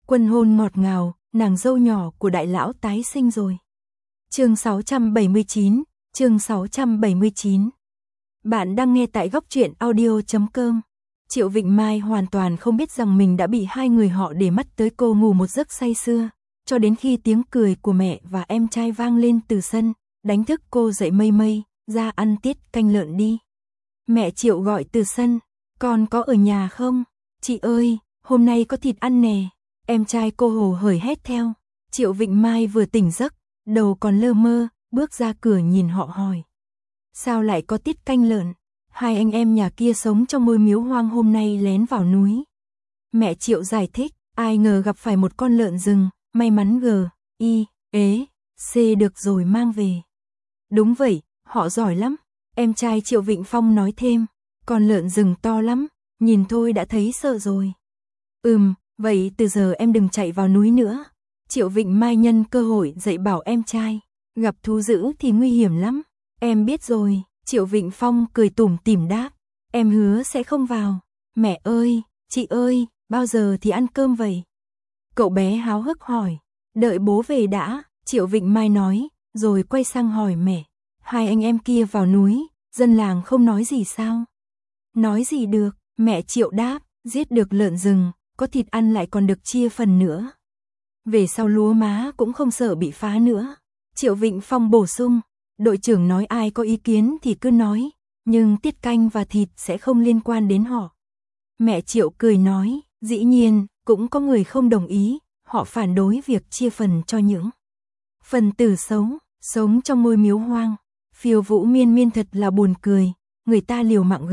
Quân hôn ngọt ngào, nàng dâu nhỏ của đại lão tái sinh rồi. Chương 679, chương 679. Bạn đang nghe tại goctruyện.audio.com. Triệu Vịnh Mai hoàn toàn không biết rằng mình đã bị hai người họ để mắt tới cô ngủ một giấc say sưa, cho đến khi tiếng cười của mẹ và em trai vang lên từ sân, đánh thức cô dậy. Mây Mây, ra ăn tiết canh lợn đi. Mẹ Triệu gọi từ sân, con có ở nhà không? Chị ơi, hôm nay có thịt ăn nè. Em trai cô hồ hởi hét theo. Triệu Vịnh Mai vừa tỉnh giấc, đầu còn lơ mơ, bước ra cửa nhìn họ hỏi. Sao lại có tiết canh lợn? Hai anh em nhà kia sống trong ngôi miếu hoang hôm nay lén vào núi. Mẹ Triệu giải thích, ai ngờ gặp phải một con lợn rừng, may mắn G.I.E.C được rồi mang về. Đúng vậy, họ giỏi lắm. Em trai Triệu Vịnh Phong nói thêm, con lợn rừng to lắm, nhìn thôi đã thấy sợ rồi. Vậy từ giờ em đừng chạy vào núi nữa. Triệu Vịnh Mai nhân cơ hội dạy bảo em trai, gặp thú dữ thì nguy hiểm lắm. Em biết rồi, Triệu Vịnh Phong cười tủm tỉm đáp, em hứa sẽ không vào. Mẹ ơi, chị ơi, bao giờ thì ăn cơm vậy? Cậu bé háo hức hỏi, đợi bố về đã, Triệu Vịnh Mai nói, rồi quay sang hỏi mẹ, hai anh em kia vào núi, dân làng không nói gì sao? Nói gì được, mẹ Triệu đáp, giết được lợn rừng, có thịt ăn lại còn được chia phần nữa. Về sau lúa má cũng không sợ bị phá nữa. Triệu Vịnh Phong bổ sung, đội trưởng nói ai có ý kiến thì cứ nói, nhưng tiết canh và thịt sẽ không liên quan đến họ. Mẹ Triệu cười nói, dĩ nhiên, cũng có người không đồng ý, họ phản đối việc chia phần cho những phần tử xấu, sống trong ngôi miếu hoang. Phiêu Vũ Miên Miên thật là buồn cười, người ta liều mạng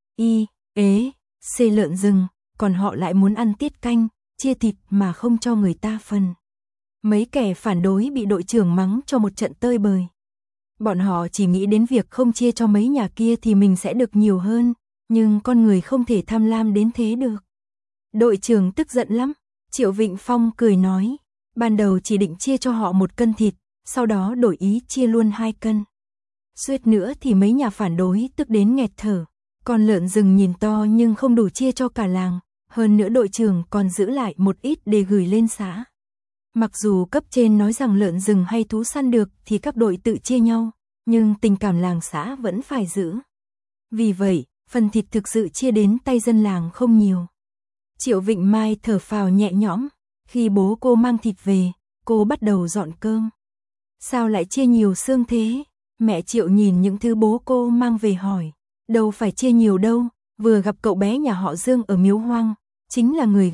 G.I.E.C lợn rừng, còn họ lại muốn ăn tiết canh, chia thịt mà không cho người ta phần. Mấy kẻ phản đối bị đội trưởng mắng cho một trận tơi bời. Bọn họ chỉ nghĩ đến việc không chia cho mấy nhà kia thì mình sẽ được nhiều hơn, nhưng con người không thể tham lam đến thế được. Đội trưởng tức giận lắm, Triệu Vịnh Phong cười nói, ban đầu chỉ định chia cho họ 1 cân thịt, sau đó đổi ý chia luôn 2 cân. Suýt nữa thì mấy nhà phản đối tức đến nghẹt thở. Con lợn rừng nhìn to nhưng không đủ chia cho cả làng, hơn nữa đội trưởng còn giữ lại một ít để gửi lên xã. Mặc dù cấp trên nói rằng lợn rừng hay thú săn được thì các đội tự chia nhau, nhưng tình cảm làng xã vẫn phải giữ. Vì vậy, phần thịt thực sự chia đến tay dân làng không nhiều. Triệu Vịnh Mai thở phào nhẹ nhõm, khi bố cô mang thịt về, cô bắt đầu dọn cơm. Sao lại chia nhiều xương thế? Mẹ Triệu nhìn những thứ bố cô mang về hỏi. Đâu phải chia nhiều đâu, vừa gặp cậu bé nhà họ Dương ở miếu hoang, chính là người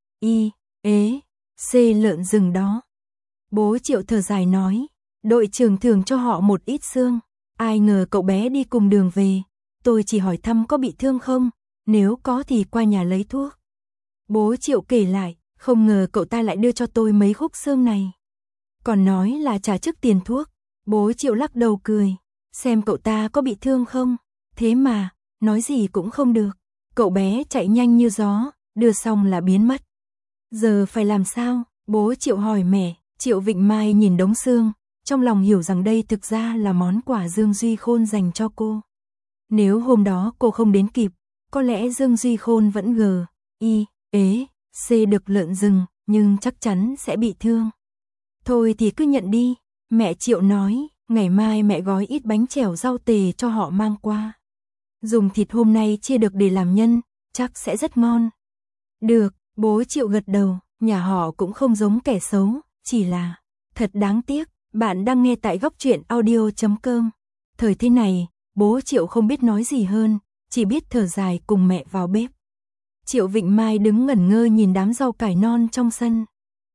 G.I.E.C lợn rừng đó. Bố Triệu thở dài nói, đội trưởng thường cho họ một ít xương, ai ngờ cậu bé đi cùng đường về, tôi chỉ hỏi thăm có bị thương không, nếu có thì qua nhà lấy thuốc. Bố Triệu kể lại, không ngờ cậu ta lại đưa cho tôi mấy khúc xương này. Còn nói là trả trước tiền thuốc, bố Triệu lắc đầu cười, xem cậu ta có bị thương không. Thế mà, nói gì cũng không được. Cậu bé chạy nhanh như gió, đưa xong là biến mất. Giờ phải làm sao? Bố Triệu hỏi mẹ. Triệu Vịnh Mai nhìn đống xương, trong lòng hiểu rằng đây thực ra là món quà Dương Duy Khôn dành cho cô. Nếu hôm đó cô không đến kịp, có lẽ Dương Duy Khôn vẫn G.I.E.C được lợn rừng, nhưng chắc chắn sẽ bị thương. Thôi thì cứ nhận đi, mẹ Triệu nói, ngày mai mẹ gói ít bánh chèo rau tề cho họ mang qua. Dùng thịt hôm nay chia được để làm nhân, chắc sẽ rất ngon. Được, bố Triệu gật đầu, nhà họ cũng không giống kẻ xấu, chỉ là thật đáng tiếc. Bạn đang nghe tại goctruyện.audio.com. Thời thế này, bố Triệu không biết nói gì hơn, chỉ biết thở dài cùng mẹ vào bếp. Triệu Vịnh Mai đứng ngẩn ngơ nhìn đám rau cải non trong sân.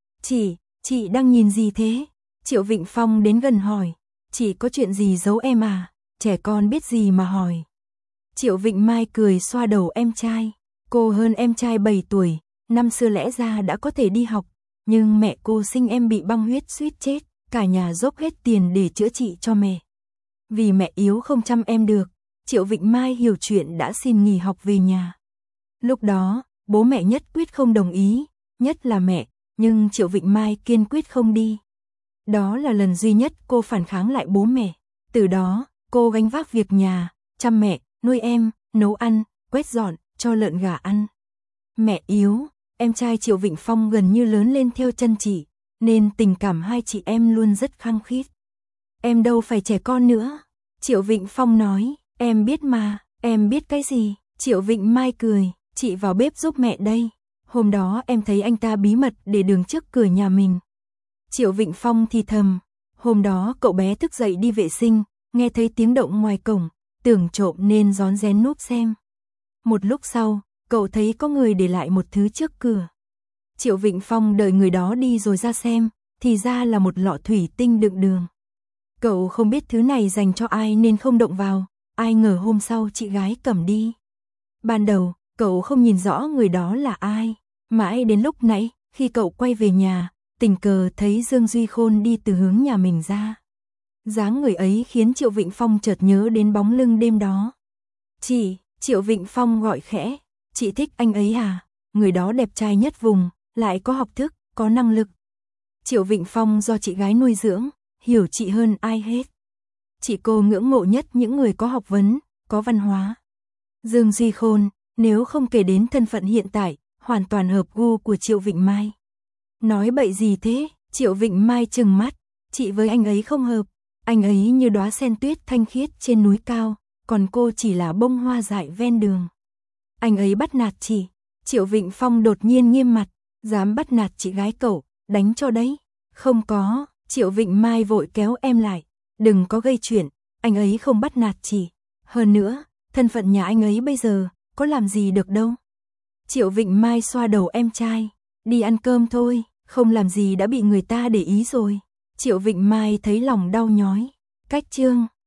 Chị đang nhìn gì thế? Triệu Vịnh Phong đến gần hỏi. Chị có chuyện gì giấu em à? Trẻ con biết gì mà hỏi. Triệu Vịnh Mai cười xoa đầu em trai. Cô hơn em trai 7 tuổi, năm xưa lẽ ra đã có thể đi học, nhưng mẹ cô sinh em bị băng huyết suýt chết, cả nhà dốc hết tiền để chữa trị cho mẹ. Vì mẹ yếu không chăm em được, Triệu Vịnh Mai hiểu chuyện đã xin nghỉ học về nhà. Lúc đó, bố mẹ nhất quyết không đồng ý, nhất là mẹ, nhưng Triệu Vịnh Mai kiên quyết không đi. Đó là lần duy nhất cô phản kháng lại bố mẹ. Từ đó, cô gánh vác việc nhà, chăm mẹ, nuôi em, nấu ăn, quét dọn, cho lợn gà ăn. Mẹ yếu, em trai Triệu Vịnh Phong gần như lớn lên theo chân chị, nên tình cảm hai chị em luôn rất khăng khít. Em đâu phải trẻ con nữa. Triệu Vịnh Phong nói, em biết mà, em biết cái gì? Triệu Vịnh Mai cười, chị vào bếp giúp mẹ đây. Hôm đó em thấy anh ta bí mật để đường trước cửa nhà mình. Triệu Vịnh Phong thì thầm, hôm đó cậu bé thức dậy đi vệ sinh, nghe thấy tiếng động ngoài cổng, tưởng trộm nên rón rén núp xem. Một lúc sau, cậu thấy có người để lại một thứ trước cửa. Triệu Vịnh Phong đợi người đó đi rồi ra xem, thì ra là một lọ thủy tinh đựng đường. Cậu không biết thứ này dành cho ai nên không động vào, ai ngờ hôm sau chị gái cầm đi. Ban đầu, cậu không nhìn rõ người đó là ai, mãi đến lúc nãy, khi cậu quay về nhà, tình cờ thấy Dương Duy Khôn đi từ hướng nhà mình ra. Dáng người ấy khiến Triệu Vịnh Phong chợt nhớ đến bóng lưng đêm đó. Chị, Triệu Vịnh Phong gọi khẽ, chị thích anh ấy à? Người đó đẹp trai nhất vùng, lại có học thức, có năng lực. Triệu Vịnh Phong do chị gái nuôi dưỡng, hiểu chị hơn ai hết. Chị cô ngưỡng mộ nhất những người có học vấn, có văn hóa. Dương Duy Khôn, nếu không kể đến thân phận hiện tại, hoàn toàn hợp gu của Triệu Vịnh Mai. Nói bậy gì thế? Triệu Vịnh Mai trừng mắt, chị với anh ấy không hợp. Anh ấy như đóa sen tuyết thanh khiết trên núi cao, còn cô chỉ là bông hoa dại ven đường. Anh ấy bắt nạt chị. Triệu Vịnh Phong đột nhiên nghiêm mặt, dám bắt nạt chị gái cậu, đánh cho đấy. Không có, Triệu Vịnh Mai vội kéo em lại, đừng có gây chuyện, anh ấy không bắt nạt chị. Hơn nữa, thân phận nhà anh ấy bây giờ, có làm gì được đâu. Triệu Vịnh Mai xoa đầu em trai, đi ăn cơm thôi, không làm gì đã bị người ta để ý rồi. Triệu Vịnh Mai thấy lòng đau nhói. Cách chương